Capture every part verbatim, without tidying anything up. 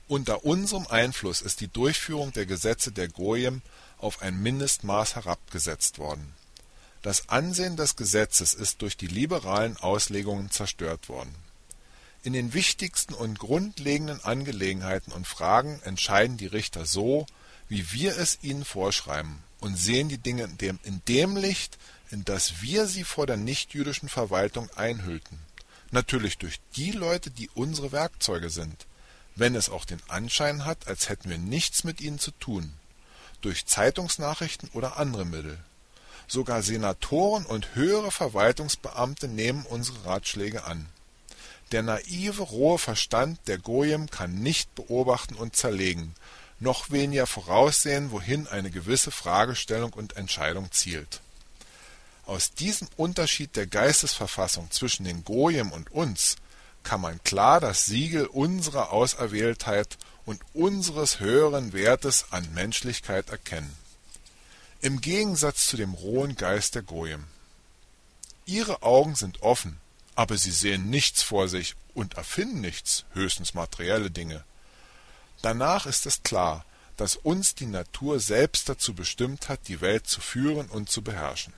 Unter unserem Einfluss ist die Durchführung der Gesetze der Goyim auf ein Mindestmaß herabgesetzt worden. Das Ansehen des Gesetzes ist durch die liberalen Auslegungen zerstört worden. In den wichtigsten und grundlegenden Angelegenheiten und Fragen entscheiden die Richter so, wie wir es ihnen vorschreiben, und sehen die Dinge in dem, in dem Licht, in das wir sie vor der nichtjüdischen Verwaltung einhüllten. Natürlich durch die Leute, die unsere Werkzeuge sind, wenn es auch den Anschein hat, als hätten wir nichts mit ihnen zu tun, durch Zeitungsnachrichten oder andere Mittel. Sogar Senatoren und höhere Verwaltungsbeamte nehmen unsere Ratschläge an. Der naive, rohe Verstand der Goyim kann nicht beobachten und zerlegen, noch weniger voraussehen, wohin eine gewisse Fragestellung und Entscheidung zielt. Aus diesem Unterschied der Geistesverfassung zwischen den Goyim und uns kann man klar das Siegel unserer Auserwähltheit und unseres höheren Wertes an Menschlichkeit erkennen. Im Gegensatz zu dem rohen Geist der Goyim. Ihre Augen sind offen, aber sie sehen nichts vor sich und erfinden nichts, höchstens materielle Dinge. Danach ist es klar, dass uns die Natur selbst dazu bestimmt hat, die Welt zu führen und zu beherrschen.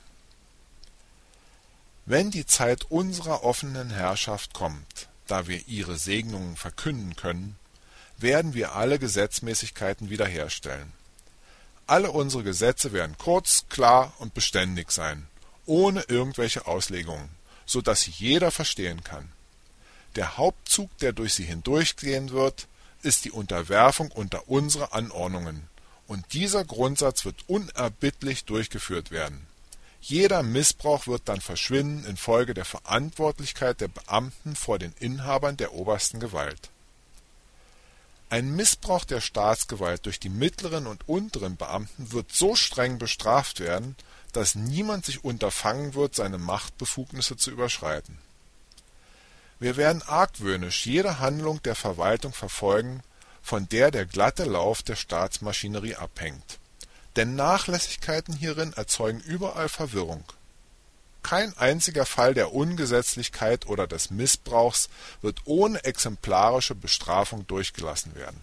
Wenn die Zeit unserer offenen Herrschaft kommt, da wir ihre Segnungen verkünden können, werden wir alle Gesetzmäßigkeiten wiederherstellen. Alle unsere Gesetze werden kurz, klar und beständig sein, ohne irgendwelche Auslegungen, so dass sie jeder verstehen kann. Der Hauptzug, der durch sie hindurchgehen wird, ist die Unterwerfung unter unsere Anordnungen, und dieser Grundsatz wird unerbittlich durchgeführt werden. Jeder Missbrauch wird dann verschwinden infolge der Verantwortlichkeit der Beamten vor den Inhabern der obersten Gewalt. Ein Missbrauch der Staatsgewalt durch die mittleren und unteren Beamten wird so streng bestraft werden, dass niemand sich unterfangen wird, seine Machtbefugnisse zu überschreiten. Wir werden argwöhnisch jede Handlung der Verwaltung verfolgen, von der der glatte Lauf der Staatsmaschinerie abhängt. Denn Nachlässigkeiten hierin erzeugen überall Verwirrung. Kein einziger Fall der Ungesetzlichkeit oder des Missbrauchs wird ohne exemplarische Bestrafung durchgelassen werden.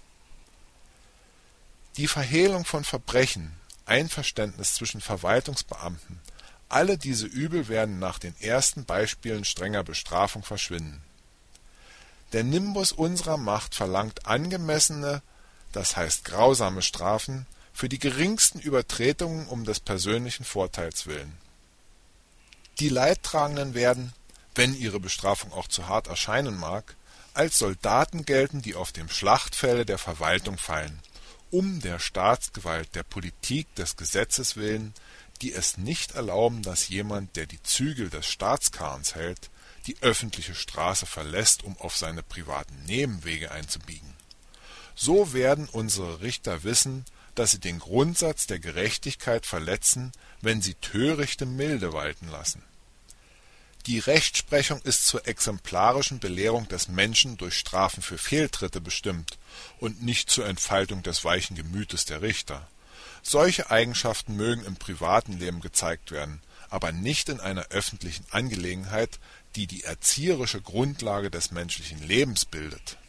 Die Verhehlung von Verbrechen, Einverständnis zwischen Verwaltungsbeamten, alle diese Übel werden nach den ersten Beispielen strenger Bestrafung verschwinden. Der Nimbus unserer Macht verlangt angemessene, das heißt grausame Strafen, für die geringsten Übertretungen um des persönlichen Vorteils willen. Die Leidtragenden werden, wenn ihre Bestrafung auch zu hart erscheinen mag, als Soldaten gelten, die auf dem Schlachtfelde der Verwaltung fallen, um der Staatsgewalt, der Politik, des Gesetzes willen, die es nicht erlauben, dass jemand, der die Zügel des Staatskarrens hält, die öffentliche Straße verlässt, um auf seine privaten Nebenwege einzubiegen. So werden unsere Richter wissen, dass sie den Grundsatz der Gerechtigkeit verletzen, wenn sie törichte Milde walten lassen. Die Rechtsprechung ist zur exemplarischen Belehrung des Menschen durch Strafen für Fehltritte bestimmt und nicht zur Entfaltung des weichen Gemütes der Richter. Solche Eigenschaften mögen im privaten Leben gezeigt werden, aber nicht in einer öffentlichen Angelegenheit, die die erzieherische Grundlage des menschlichen Lebens bildet.